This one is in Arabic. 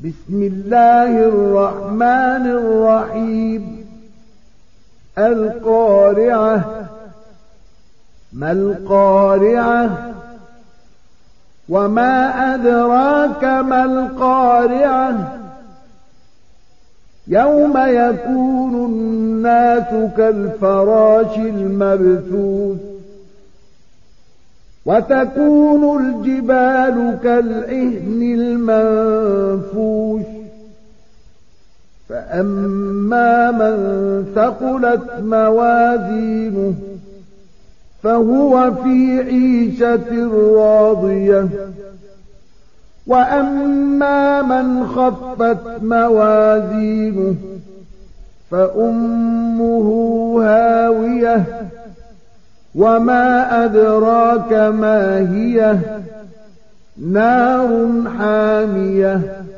بسم الله الرحمن الرحيم. القارعة. ما القارعة؟ وما أدراك ما القارعة؟ يوم يكون الناس كالفراش المبثوث وتكون الجبال كالعهن المنفوش فأما من ثقلت موازينه فهو في عيشة راضية وأما من خفت موازينه فأمه هاوية وما أدراك ما هي نار حامية